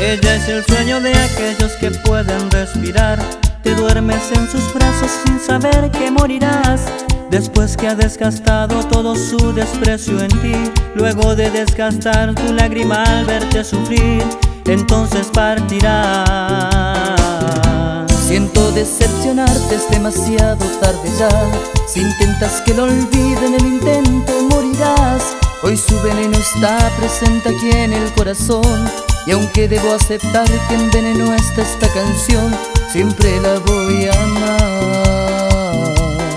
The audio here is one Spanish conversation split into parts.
Ella es el sueño de aquellos que pueden respirar. Te duermes en sus brazos sin saber que morirás. Después que ha desgastado todo su desprecio en ti, luego de desgastar tu lágrima al verte sufrir, entonces partirás. Siento decepcionarte, es demasiado tarde ya. Si intentas que lo olvide en el intento morirás. Hoy su veneno está presente aquí en el corazón, y aunque debo aceptar que envenenó esta canción, siempre la voy a amar.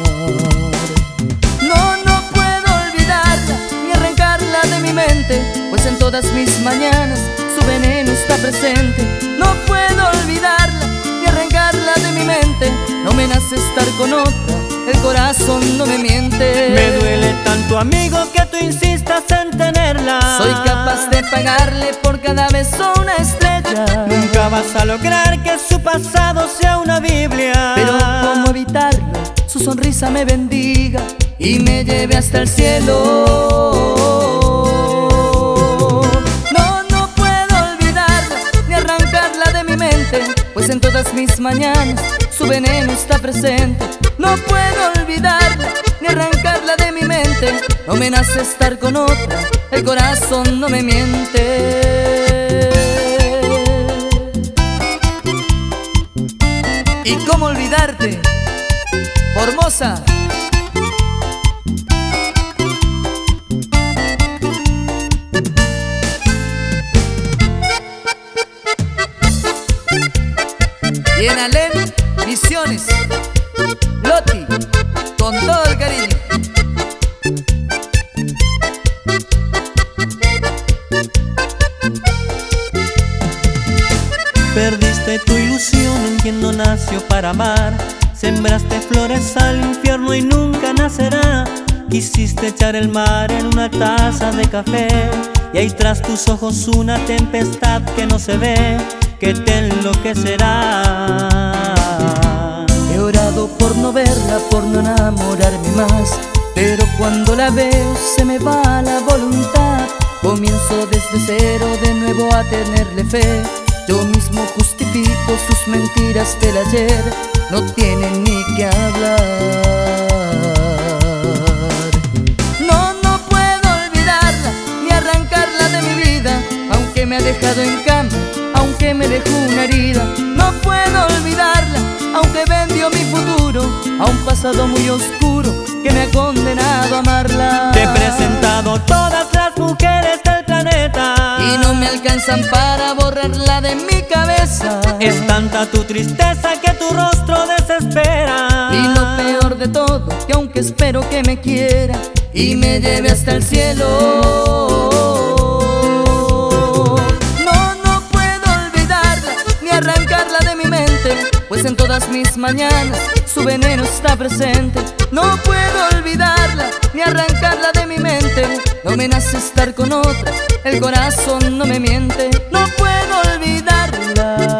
No puedo olvidarla ni arrancarla de mi mente, pues en todas mis mañanas su veneno está presente. No puedo olvidarla ni arrancarla de mi mente. No me nace estar con otra, el corazón no me miente. Me duele tanto, amigo, que tú insistas en tenerla. Soy capaz de pagarle por cada beso una estrella. Nunca vas a lograr que su pasado sea una Biblia. Pero ¿cómo evitarlo? Su sonrisa me bendiga y me lleve hasta el cielo. No puedo olvidarla ni arrancarla de mi mente, pues en todas mis mañanas su veneno está presente. No puedo olvidarla ni arrancarla de mi mente. No me nace estar con otra, el corazón no me miente. ¿Y cómo olvidarte? Formosa. Y en Alén Visiones, Loti, con todo el cariño. Perdiste tu ilusión en quien no nació para amar. Sembraste flores al infierno y nunca nacerá. Quisiste echar el mar en una taza de café, y hay tras tus ojos una tempestad que no se ve, que te enloquecerá. He orado por no verla, por no enamorarme más, pero cuando la veo se me va la voluntad. Comienzo desde cero de nuevo a tenerle fe. Yo mismo justifico sus mentiras del ayer, no tienen ni que hablar. No puedo olvidarla ni arrancarla de mi vida, aunque me ha dejado en cama, aunque me dejó una herida. No puedo olvidarla, aunque vendió mi futuro a un pasado muy oscuro que me ha condenado a amarla. Te he presentado todas las mujeres del planeta y no me alcanzan para borrarla de mi cabeza. Es tanta tu tristeza que tu rostro desespera. Y lo peor de todo, que aunque espero que me quiera y me lleve hasta el cielo, no puedo olvidarla ni arrancarla de mi mente, pues en todas mis mañanas su veneno está presente. No puedo olvidarla ni arrancarla de mi mente. No me nace estar con otra, el corazón no me miente. No puedo olvidarla.